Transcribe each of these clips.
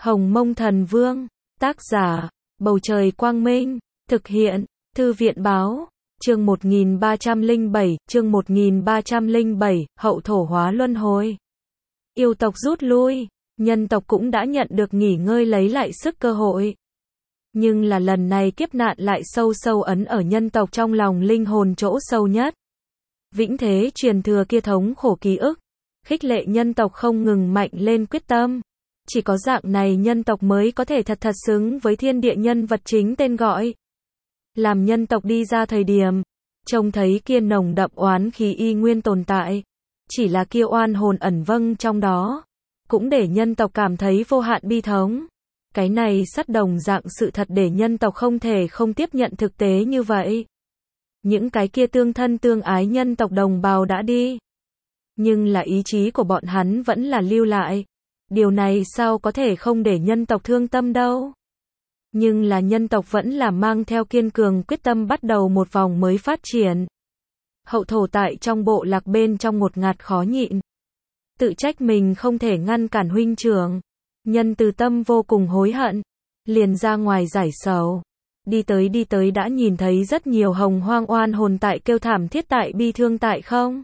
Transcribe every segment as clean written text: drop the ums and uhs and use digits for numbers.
Hồng Mông Thần Vương, tác giả, Bầu Trời Quang Minh, thực hiện, Thư viện Báo, chương 1307, hậu thổ hóa luân hồi. Yêu tộc rút lui, nhân tộc cũng đã nhận được nghỉ ngơi lấy lại sức cơ hội. Nhưng là lần này kiếp nạn lại sâu sâu ấn ở nhân tộc trong lòng linh hồn chỗ sâu nhất. Vĩnh thế truyền thừa kia thống khổ ký ức, khích lệ nhân tộc không ngừng mạnh lên quyết tâm. Chỉ có dạng này nhân tộc mới có thể thật xứng với thiên địa nhân vật chính tên gọi. Làm nhân tộc đi ra thời điểm, trông thấy kia nồng đậm oán khí y nguyên tồn tại. Chỉ là kia oan hồn ẩn vâng trong đó, cũng để nhân tộc cảm thấy vô hạn bi thống. Cái này sắt đồng dạng sự thật để nhân tộc không thể không tiếp nhận thực tế như vậy. Những cái kia tương thân tương ái nhân tộc đồng bào đã đi. Nhưng là ý chí của bọn hắn vẫn là lưu lại. Điều này sao có thể không để nhân tộc thương tâm đâu. Nhưng là nhân tộc vẫn là mang theo kiên cường quyết tâm bắt đầu một vòng mới phát triển. Hậu thổ tại trong bộ lạc bên trong ngột ngạt khó nhịn. Tự trách mình không thể ngăn cản huynh trưởng. Nhân từ tâm vô cùng hối hận. Liền ra ngoài giải sầu. Đi tới đã nhìn thấy rất nhiều hồng hoang oan hồn tại kêu thảm thiết tại bi thương tại không.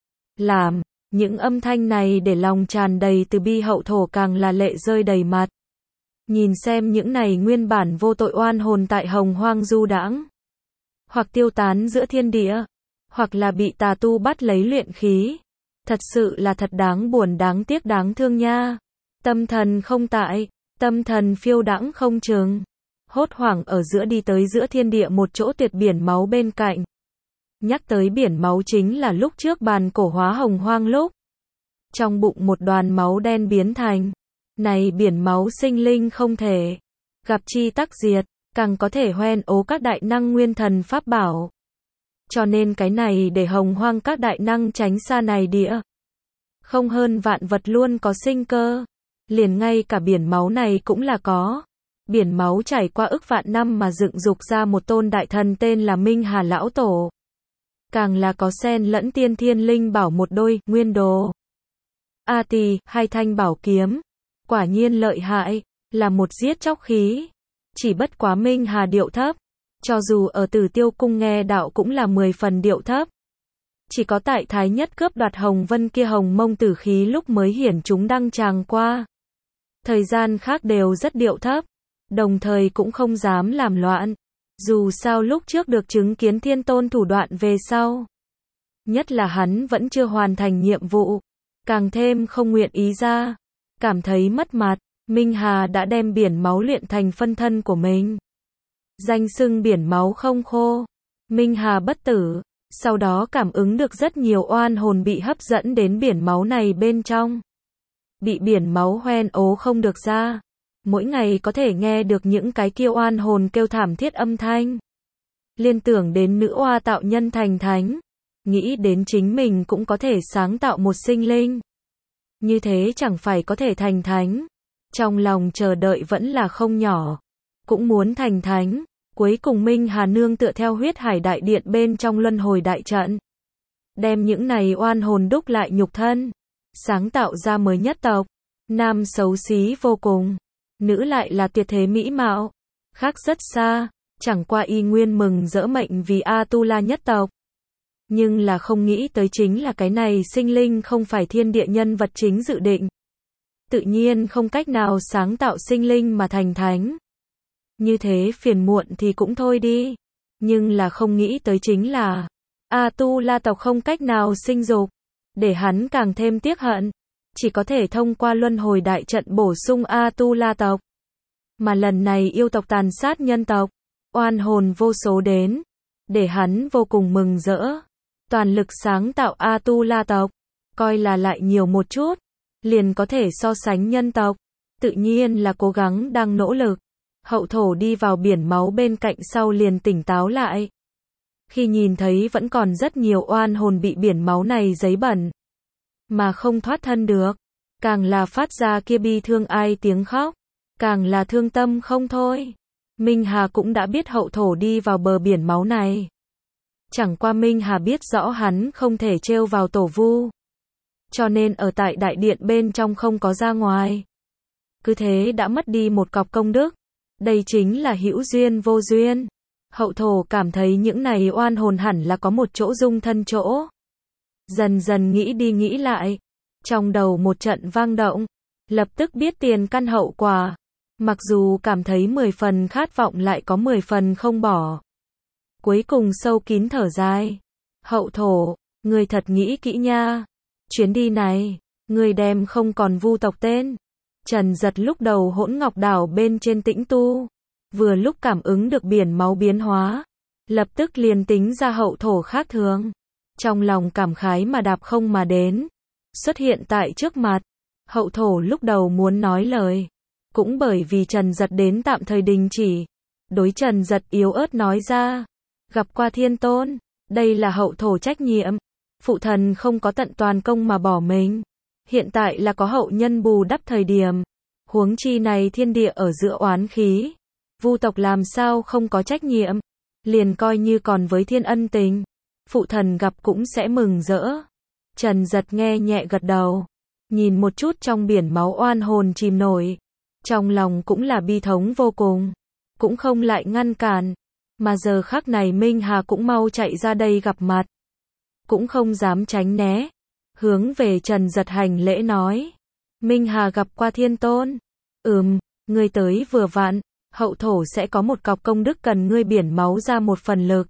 Làm, những âm thanh này để lòng tràn đầy từ bi hậu thổ càng là lệ rơi đầy mặt. Nhìn xem những này nguyên bản vô tội oan hồn tại hồng hoang du đãng. Hoặc tiêu tán giữa thiên địa. Hoặc là bị tà tu bắt lấy luyện khí. Thật sự là thật đáng buồn đáng tiếc đáng thương nha. Tâm thần không tại, tâm thần phiêu đãng không chừng. Hốt hoảng ở giữa đi tới giữa thiên địa một chỗ tuyệt biển máu bên cạnh. Nhắc tới biển máu chính là lúc trước bàn cổ hóa hồng hoang lúc. Trong bụng một đoàn máu đen biến thành. Này biển máu sinh linh không thể. Gặp chi tắc diệt, càng có thể hoen ố các đại năng nguyên thần pháp bảo. Cho nên cái này để hồng hoang các đại năng tránh xa này địa. Không hơn vạn vật luôn có sinh cơ. Liền ngay cả biển máu này cũng là có. Biển máu trải qua ức vạn năm mà dựng dục ra một tôn đại thần tên là Minh Hà Lão Tổ. Càng là có xen lẫn tiên thiên linh bảo một đôi, nguyên đồ. A Tỳ, hai thanh bảo kiếm. Quả nhiên lợi hại, là một giết chóc khí. Chỉ bất quá Minh Hà điệu thấp. Cho dù ở Tử Tiêu Cung nghe đạo cũng là 10 phần điệu thấp. Chỉ có tại Thái Nhất cướp đoạt Hồng Vân kia hồng mông tử khí lúc mới hiển chúng đăng tràng qua. Thời gian khác đều rất điệu thấp. Đồng thời cũng không dám làm loạn. Dù sao lúc trước được chứng kiến thiên tôn thủ đoạn về sau. Nhất là hắn vẫn chưa hoàn thành nhiệm vụ. Càng thêm không nguyện ý ra. Cảm thấy mất mặt. Minh Hà đã đem biển máu luyện thành phân thân của mình. Danh xưng biển máu không khô. Minh Hà bất tử. Sau đó cảm ứng được rất nhiều oan hồn bị hấp dẫn đến biển máu này bên trong. Bị biển máu hoen ố không được ra. Mỗi ngày có thể nghe được những cái kia oan hồn kêu thảm thiết âm thanh. Liên tưởng đến nữ oa tạo nhân thành thánh. Nghĩ đến chính mình cũng có thể sáng tạo một sinh linh. Như thế chẳng phải có thể thành thánh. Trong lòng chờ đợi vẫn là không nhỏ. Cũng muốn thành thánh. Cuối cùng Minh Hà nương tựa theo huyết hải đại điện bên trong luân hồi đại trận. Đem những này oan hồn đúc lại nhục thân. Sáng tạo ra mới nhất tộc. Nam xấu xí vô cùng. Nữ lại là tuyệt thế mỹ mạo. Khác rất xa. Chẳng qua y nguyên mừng rỡ mệnh vì A-tu-la nhất tộc. Nhưng là không nghĩ tới chính là cái này sinh linh không phải thiên địa nhân vật chính dự định. Tự nhiên không cách nào sáng tạo sinh linh mà thành thánh. Như thế phiền muộn thì cũng thôi đi. Nhưng là không nghĩ tới chính là A-tu-la tộc không cách nào sinh dục. Để hắn càng thêm tiếc hận. Chỉ có thể thông qua luân hồi đại trận bổ sung A-tu-la tộc. Mà lần này yêu tộc tàn sát nhân tộc. Oan hồn vô số đến. Để hắn vô cùng mừng rỡ. Toàn lực sáng tạo A-tu-la tộc. Coi là lại nhiều một chút. Liền có thể so sánh nhân tộc. Tự nhiên là cố gắng đang nỗ lực. Hậu thổ đi vào biển máu bên cạnh sau liền tỉnh táo lại. Khi nhìn thấy vẫn còn rất nhiều oan hồn bị biển máu này giấy bẩn. Mà không thoát thân được. Càng là phát ra kia bi thương ai tiếng khóc. Càng là thương tâm không thôi. Minh Hà cũng đã biết hậu thổ đi vào bờ biển máu này. Chẳng qua Minh Hà biết rõ hắn không thể trêu vào tổ vu. Cho nên ở tại đại điện bên trong không có ra ngoài. cứ thế đã mất đi một cọc công đức. Đây chính là hữu duyên vô duyên. Hậu thổ cảm thấy những này oan hồn hẳn là có một chỗ dung thân chỗ. Dần dần nghĩ đi nghĩ lại, trong đầu một trận vang động, lập tức biết tiền căn hậu quả. Mặc dù cảm thấy 10 phần khát vọng lại có 10 phần không bỏ. Cuối cùng sâu kín thở dài. Hậu thổ, ngươi thật nghĩ kỹ nha. Chuyến đi này, ngươi đem không còn vu tộc tên. Trần Giật lúc đầu hỗn ngọc đảo bên trên tĩnh tu. Vừa lúc cảm ứng được biển máu biến hóa. Lập tức liền tính ra hậu thổ khác thường. Trong lòng cảm khái mà đạp không mà đến. Xuất hiện tại trước mặt. Hậu thổ lúc đầu muốn nói lời. Cũng bởi vì Trần Giật đến tạm thời đình chỉ. Đối Trần Giật yếu ớt nói ra. Gặp qua thiên tôn. Đây là hậu thổ trách nhiệm. Phụ thần không có tận toàn công mà bỏ mình. Hiện tại là có hậu nhân bù đắp thời điểm. Huống chi này thiên địa ở giữa oán khí. Vu tộc làm sao không có trách nhiệm. Liền coi như còn với thiên ân tình. Phụ thần gặp cũng sẽ mừng rỡ. Trần Giật nghe nhẹ gật đầu. Nhìn một chút trong biển máu oan hồn chìm nổi. Trong lòng cũng là bi thống vô cùng. Cũng không lại ngăn cản. Mà giờ khắc này Minh Hà cũng mau chạy ra đây gặp mặt. Cũng không dám tránh né. Hướng về Trần Giật hành lễ nói. Minh Hà gặp qua thiên tôn. Ngươi tới vừa vặn. Hậu thổ sẽ có một cọc công đức cần ngươi biển máu ra một phần lực.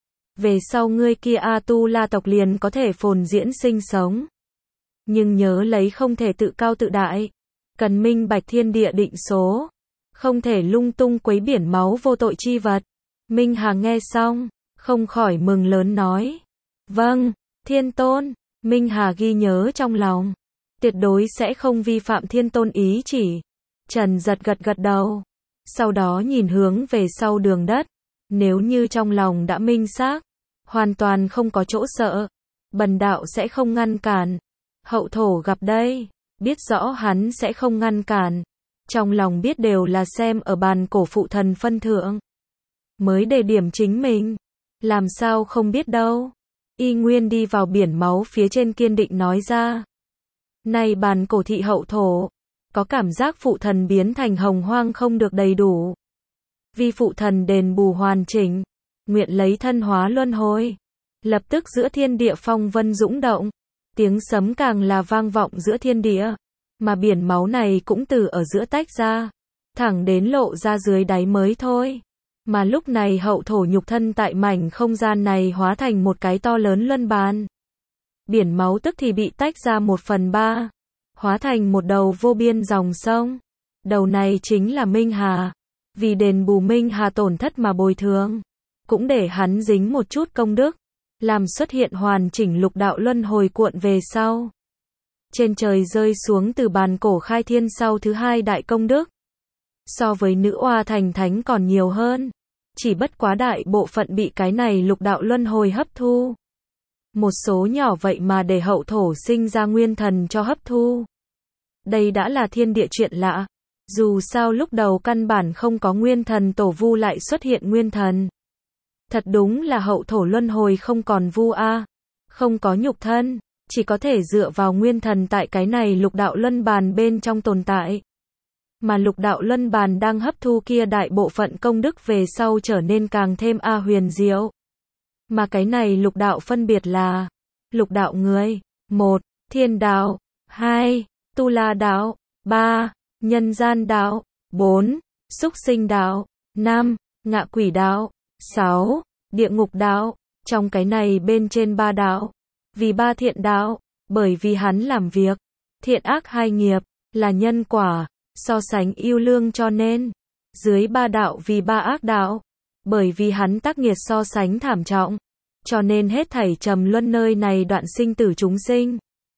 Về sau ngươi kia A-tu-la tộc liền có thể phồn diễn sinh sống. Nhưng nhớ lấy không thể tự cao tự đại. Cần minh bạch thiên địa định số. Không thể lung tung quấy biển máu vô tội chi vật. Minh Hà nghe xong, không khỏi mừng lớn nói. Vâng, thiên tôn. Minh Hà ghi nhớ trong lòng. Tuyệt đối sẽ không vi phạm thiên tôn ý chỉ. Trần Giật gật gật đầu. Sau đó nhìn hướng về sau đường đất. Nếu như trong lòng đã minh xác, hoàn toàn không có chỗ sợ, bần đạo sẽ không ngăn cản. Hậu thổ gặp đây, biết rõ hắn sẽ không ngăn cản. Trong lòng biết đều là xem ở bàn cổ phụ thần phân thượng. Mới đề điểm chính mình. Làm sao không biết đâu. Y nguyên đi vào biển máu phía trên kiên định nói ra. Này bàn cổ thị hậu thổ. Có cảm giác phụ thần biến thành hồng hoang không được đầy đủ. Vì phụ thần đền bù hoàn chỉnh. Nguyện lấy thân hóa luân hồi. Lập tức giữa thiên địa phong vân dũng động. Tiếng sấm càng là vang vọng giữa thiên địa. Mà biển máu này cũng từ ở giữa tách ra. Thẳng đến lộ ra dưới đáy mới thôi. Mà lúc này hậu thổ nhục thân tại mảnh không gian này hóa thành một cái to lớn luân bàn. Biển máu tức thì bị tách ra 1/3. Hóa thành một đầu vô biên dòng sông. Đầu này chính là Minh Hà. Vì đền bù Minh Hà tổn thất mà bồi thường. Cũng để hắn dính một chút công đức. Làm xuất hiện hoàn chỉnh lục đạo luân hồi cuộn về sau. Trên trời rơi xuống từ bàn cổ khai thiên sau thứ hai đại công đức. So với nữ oa thành thánh còn nhiều hơn. Chỉ bất quá đại bộ phận bị cái này lục đạo luân hồi hấp thu. Một số nhỏ vậy mà để hậu thổ sinh ra nguyên thần cho hấp thu. Đây đã là thiên địa chuyện lạ. Dù sao lúc đầu căn bản không có nguyên thần tổ vu lại xuất hiện nguyên thần. Thật đúng là hậu thổ luân hồi không còn vu a, không có nhục thân, chỉ có thể dựa vào nguyên thần tại cái này lục đạo luân bàn bên trong tồn tại. Mà lục đạo luân bàn đang hấp thu kia đại bộ phận công đức về sau trở nên càng thêm huyền diệu. Mà cái này lục đạo phân biệt là lục đạo người, 1. Thiên đạo, 2. Tu La đạo, 3. Nhân gian đạo, 4. Súc sinh đạo, 5. Ngạ quỷ đạo, 6. Địa ngục đạo. Trong cái này bên trên 3 đạo. Vì 3 thiện đạo, bởi vì hắn làm việc, thiện ác hai nghiệp, là nhân quả, so sánh yêu lương cho nên. Dưới 3 đạo vì 3 ác đạo, bởi vì hắn tác nghiệt so sánh thảm trọng, cho nên hết thảy trầm luân nơi này đoạn sinh tử chúng sinh.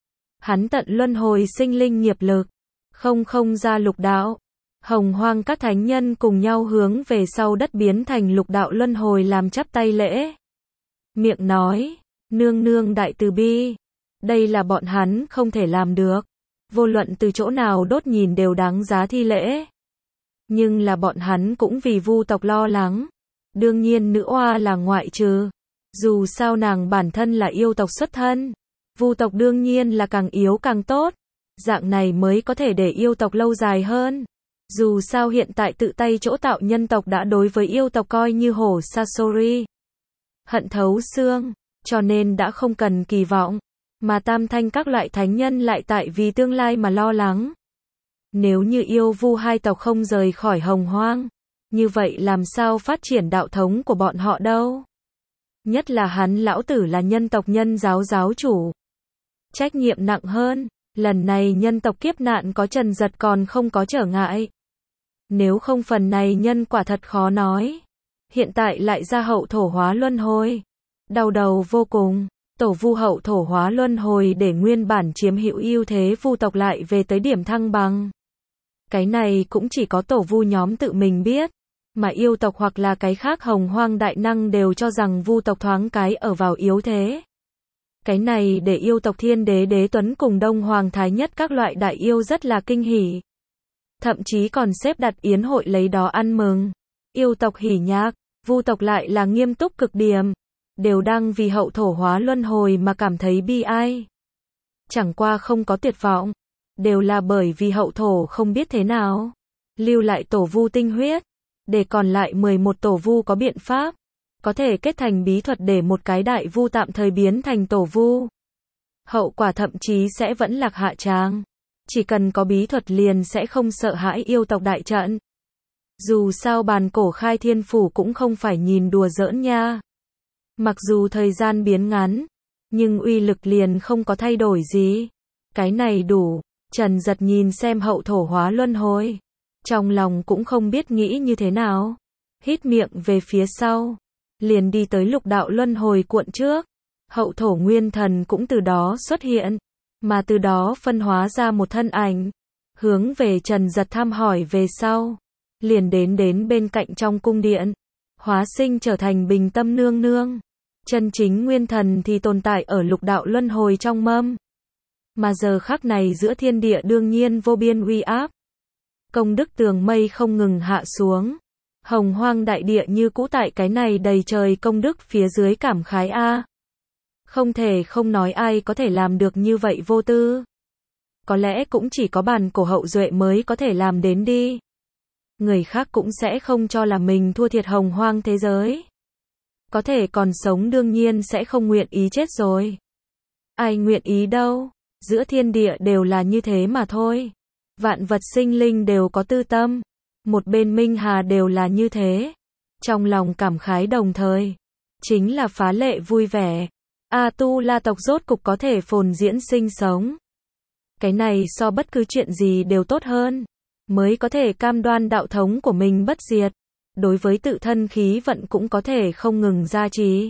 Hắn tận luân hồi sinh linh nghiệp lực, không ra lục đạo. Hồng hoang các thánh nhân cùng nhau hướng về sau đất biến thành lục đạo luân hồi làm chắp tay lễ. Miệng nói, nương nương đại từ bi. Đây là bọn hắn không thể làm được. Vô luận từ chỗ nào đốt nhìn đều đáng giá thi lễ. Nhưng là bọn hắn cũng vì vu tộc lo lắng. Đương nhiên nữ oa là ngoại trừ. Dù sao nàng bản thân là yêu tộc xuất thân. Vu tộc đương nhiên là càng yếu càng tốt. Dạng này mới có thể để yêu tộc lâu dài hơn. Dù sao hiện tại tự tay chỗ tạo nhân tộc đã đối với yêu tộc coi như hổ Sasori. Hận thấu xương, cho nên đã không cần kỳ vọng. Mà tam thanh các loại thánh nhân lại tại vì tương lai mà lo lắng. Nếu như yêu vu hai tộc không rời khỏi hồng hoang, như vậy làm sao phát triển đạo thống của bọn họ đâu? Nhất là hắn lão tử là nhân tộc nhân giáo giáo chủ. Trách nhiệm nặng hơn, lần này nhân tộc kiếp nạn có Trần Giật còn không có trở ngại. Nếu không phần này nhân quả thật khó nói. Hiện tại lại ra hậu thổ hóa luân hồi. Đau đầu vô cùng. Tổ vu hậu thổ hóa luân hồi để nguyên bản chiếm hữu ưu thế vu tộc lại về tới điểm thăng bằng. Cái này cũng chỉ có tổ vu nhóm tự mình biết. Mà yêu tộc hoặc là cái khác hồng hoang đại năng đều cho rằng vu tộc thoáng cái ở vào yếu thế. Cái này để yêu tộc Thiên Đế Đế Tuấn cùng Đông Hoàng Thái Nhất các loại đại yêu rất là kinh hỉ. Thậm chí còn xếp đặt yến hội lấy đó ăn mừng. Yêu tộc hỉ nhạc, vu tộc lại là nghiêm túc cực điểm. Đều đang vì hậu thổ hóa luân hồi mà cảm thấy bi ai. Chẳng qua không có tuyệt vọng. Đều là bởi vì hậu thổ không biết thế nào. Lưu lại tổ vu tinh huyết. Để còn lại 11 tổ vu có biện pháp. Có thể kết thành bí thuật để một cái đại vu tạm thời biến thành tổ vu. Hậu quả thậm chí sẽ vẫn lạc hạ tràng. Chỉ cần có bí thuật liền sẽ không sợ hãi yêu tộc đại trận. Dù sao bàn cổ khai thiên phủ cũng không phải nhìn đùa giỡn nha. Mặc dù thời gian biến ngắn, nhưng uy lực liền không có thay đổi gì. Cái này đủ. Trần Giật nhìn xem hậu thổ hóa luân hồi. Trong lòng cũng không biết nghĩ như thế nào. Hít miệng về phía sau. Liền đi tới lục đạo luân hồi cuộn trước. Hậu thổ nguyên thần cũng từ đó xuất hiện. Mà từ đó phân hóa ra một thân ảnh. Hướng về Trần Giật thăm hỏi về sau. Liền đến bên cạnh trong cung điện. Hóa sinh trở thành Bình Tâm Nương Nương. Chân chính nguyên thần thì tồn tại ở lục đạo luân hồi trong mâm. Mà giờ khắc này giữa thiên địa đương nhiên vô biên uy áp. Công đức tường mây không ngừng hạ xuống. Hồng hoang đại địa như cũ tại cái này đầy trời công đức phía dưới cảm khái a. Không thể không nói ai có thể làm được như vậy vô tư. Có lẽ cũng chỉ có bàn cổ hậu duệ mới có thể làm đến đi. Người khác cũng sẽ không cho là mình thua thiệt hồng hoang thế giới. Có thể còn sống đương nhiên sẽ không nguyện ý chết rồi. Ai nguyện ý đâu, giữa thiên địa đều là như thế mà thôi. Vạn vật sinh linh đều có tư tâm. Một bên minh hà đều là như thế. Trong lòng cảm khái đồng thời. Chính là phá lệ vui vẻ. Tu La tộc rốt cục có thể phồn diễn sinh sống. Cái này so bất cứ chuyện gì đều tốt hơn. Mới có thể cam đoan đạo thống của mình bất diệt. Đối với tự thân khí vận cũng có thể không ngừng gia trì.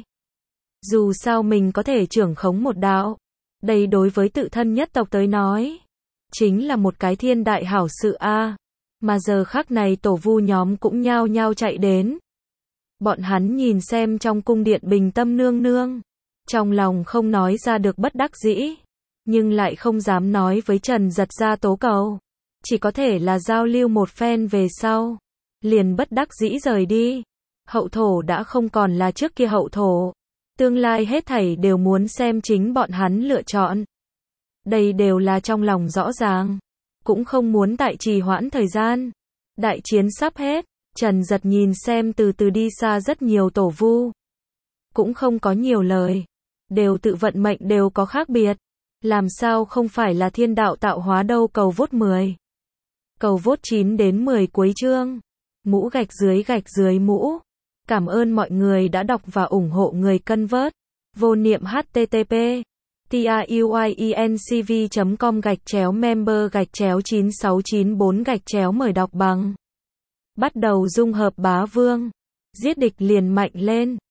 Dù sao mình có thể trưởng khống một đạo. Đây đối với tự thân nhất tộc tới nói. Chính là một cái thiên đại hảo sự a. Mà giờ khắc này tổ vu nhóm cũng nhao nhao chạy đến. Bọn hắn nhìn xem trong cung điện Bình Tâm Nương Nương. Trong lòng không nói ra được bất đắc dĩ. Nhưng lại không dám nói với Trần Giật ra tố cầu. Chỉ có thể là giao lưu một phen về sau. Liền bất đắc dĩ rời đi. Hậu thổ đã không còn là trước kia hậu thổ. Tương lai hết thảy đều muốn xem chính bọn hắn lựa chọn. Đây đều là trong lòng rõ ràng. Cũng không muốn tại trì hoãn thời gian. Đại chiến sắp hết. Trần Giật nhìn xem từ từ đi xa rất nhiều tổ vu. Cũng không có nhiều lời. Đều tự vận mệnh đều có khác biệt. Làm sao không phải là thiên đạo tạo hóa đâu. Cầu vốt 10. Cầu vốt 9 đến 10 cuối chương. Mũ gạch dưới mũ. Cảm ơn mọi người đã đọc và ủng hộ người cân vớt. Vô niệm http truyencv.com/member/9694 mời đọc bằng. Bắt đầu dung hợp bá vương. Giết địch liền mạnh lên.